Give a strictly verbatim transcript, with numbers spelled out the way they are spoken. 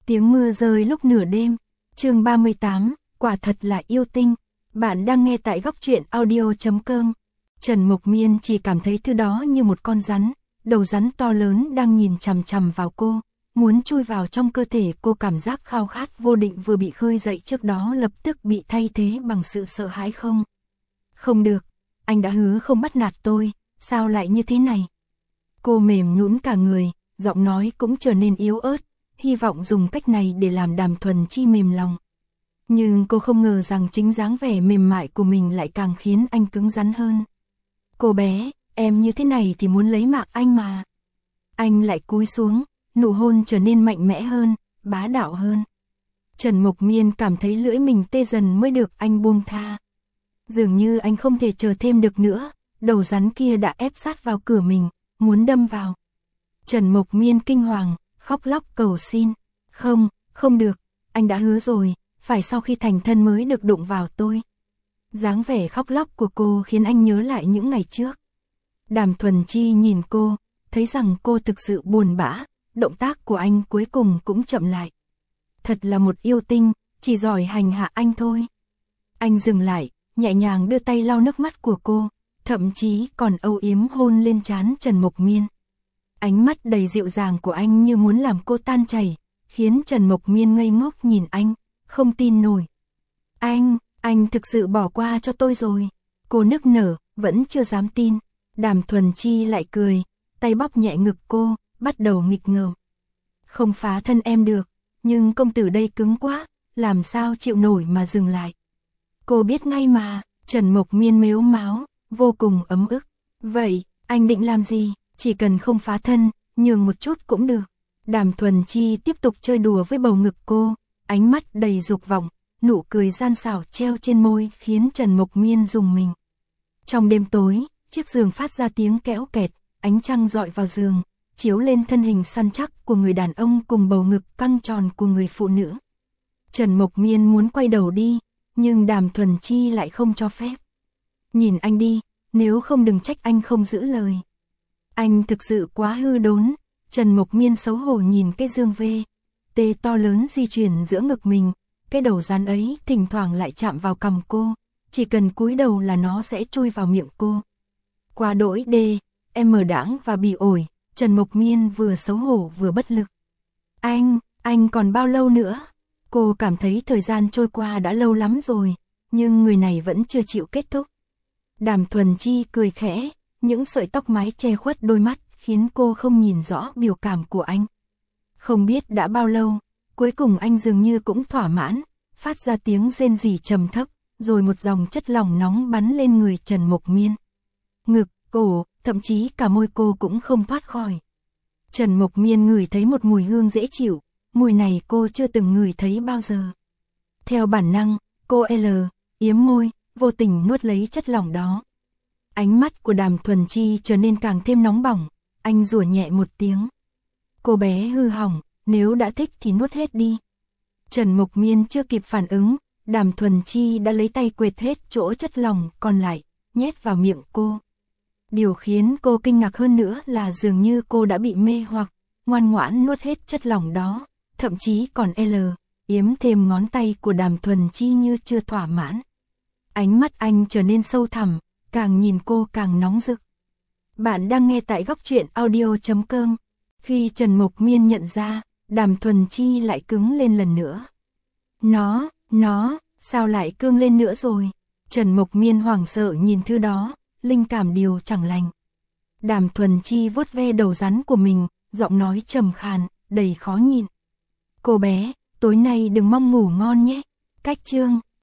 Tiếng mưa rơi lúc nửa đêm. Chương ba mươi tám, quả thật là yêu tinh. Bạn đang nghe tại góc truyện audio chấm com. Trần Mộc Miên chỉ cảm thấy thứ đó như một con rắn, đầu rắn to lớn đang nhìn chằm chằm vào cô, muốn chui vào trong cơ thể cô. Cảm giác khao khát vô định vừa bị khơi dậy trước đó lập tức bị thay thế bằng sự sợ hãi. Không, không được, anh đã hứa không bắt nạt tôi, sao lại như thế này? Cô mềm nhũn cả người, giọng nói cũng trở nên yếu ớt, hy vọng dùng cách này để làm Đàm Thuần Chi mềm lòng. Nhưng cô không ngờ rằng chính dáng vẻ mềm mại của mình lại càng khiến anh cứng rắn hơn. Cô bé, em như thế này thì muốn lấy mạng anh mà. Anh lại cúi xuống, nụ hôn trở nên mạnh mẽ hơn, bá đạo hơn. Trần Mộc Miên cảm thấy lưỡi mình tê dần mới được anh buông tha. Dường như anh không thể chờ thêm được nữa, đầu rắn kia đã ép sát vào cửa mình, muốn đâm vào. Trần Mộc Miên kinh hoàng, khóc lóc cầu xin. Không, không được, anh đã hứa rồi, phải sau khi thành thân mới được đụng vào tôi. Dáng vẻ khóc lóc của cô khiến anh nhớ lại những ngày trước. Đàm Thuần Chi nhìn cô, thấy rằng cô thực sự buồn bã, động tác của anh cuối cùng cũng chậm lại. Thật là một yêu tinh, chỉ giỏi hành hạ anh thôi. Anh dừng lại, nhẹ nhàng đưa tay lau nước mắt của cô, thậm chí còn âu yếm hôn lên trán Trần Mộc Miên. Ánh mắt đầy dịu dàng của anh như muốn làm cô tan chảy, khiến Trần Mộc Miên ngây ngốc nhìn anh, không tin nổi. Anh, anh thực sự bỏ qua cho tôi rồi. Cô nức nở, vẫn chưa dám tin. Đàm Thuần Chi lại cười, tay bóp nhẹ ngực cô, bắt đầu nghịch ngợm. Không phá thân em được, nhưng công tử đây cứng quá, làm sao chịu nổi mà dừng lại. Cô biết ngay mà. Trần Mộc Miên mếu máo, vô cùng ấm ức. Vậy, anh định làm gì? Chỉ cần không phá thân, nhường một chút cũng được. Đàm Thuần Chi tiếp tục chơi đùa với bầu ngực cô, ánh mắt đầy dục vọng, nụ cười gian xảo treo trên môi khiến Trần Mộc Miên rùng mình. Trong đêm tối, chiếc giường phát ra tiếng kéo kẹt, ánh trăng dọi vào giường, chiếu lên thân hình săn chắc của người đàn ông cùng bầu ngực căng tròn của người phụ nữ. Trần Mộc Miên muốn quay đầu đi, nhưng Đàm Thuần Chi lại không cho phép. Nhìn anh đi, nếu không đừng trách anh không giữ lời. Anh thực sự quá hư đốn. Trần Mộc Miên xấu hổ nhìn cái dương vê tê to lớn di chuyển giữa ngực mình, cái đầu rắn ấy thỉnh thoảng lại chạm vào cằm cô, chỉ cần cúi đầu là nó sẽ chui vào miệng cô. Quá đỗi đê, em mờ đãng và bỉ ổi, Trần Mộc Miên vừa xấu hổ vừa bất lực. Anh, anh còn bao lâu nữa? Cô cảm thấy thời gian trôi qua đã lâu lắm rồi, nhưng người này vẫn chưa chịu kết thúc. Đàm Thuần Chi cười khẽ, những sợi tóc mái che khuất đôi mắt, khiến cô không nhìn rõ biểu cảm của anh. Không biết đã bao lâu, cuối cùng anh dường như cũng thỏa mãn, phát ra tiếng rên rỉ trầm thấp, rồi một dòng chất lỏng nóng bắn lên người Trần Mộc Miên. Ngực, cổ, thậm chí cả môi cô cũng không thoát khỏi. Trần Mộc Miên ngửi thấy một mùi hương dễ chịu, mùi này cô chưa từng ngửi thấy bao giờ. Theo bản năng, cô L, yếm môi, vô tình nuốt lấy chất lỏng đó. Ánh mắt của Đàm Thuần Chi trở nên càng thêm nóng bỏng, anh rủa nhẹ một tiếng. Cô bé hư hỏng, nếu đã thích thì nuốt hết đi. Trần Mộc Miên chưa kịp phản ứng, Đàm Thuần Chi đã lấy tay quệt hết chỗ chất lỏng còn lại, nhét vào miệng cô. Điều khiến cô kinh ngạc hơn nữa là dường như cô đã bị mê hoặc, ngoan ngoãn nuốt hết chất lỏng đó, thậm chí còn L, yếm thêm ngón tay của Đàm Thuần Chi như chưa thỏa mãn. Ánh mắt anh trở nên sâu thẳm, càng nhìn cô càng nóng rực. Bạn đang nghe tại góc truyện audio chấm com. Khi Trần Mộc Miên nhận ra, Đàm Thuần Chi lại cứng lên lần nữa. Nó, nó, sao lại cương lên nữa rồi? Trần Mộc Miên hoảng sợ nhìn thứ đó, linh cảm điều chẳng lành. Đàm Thuần Chi vuốt ve đầu rắn của mình, giọng nói trầm khàn, đầy khó nhịn. Cô bé, tối nay đừng mong ngủ ngon nhé. Cách chương.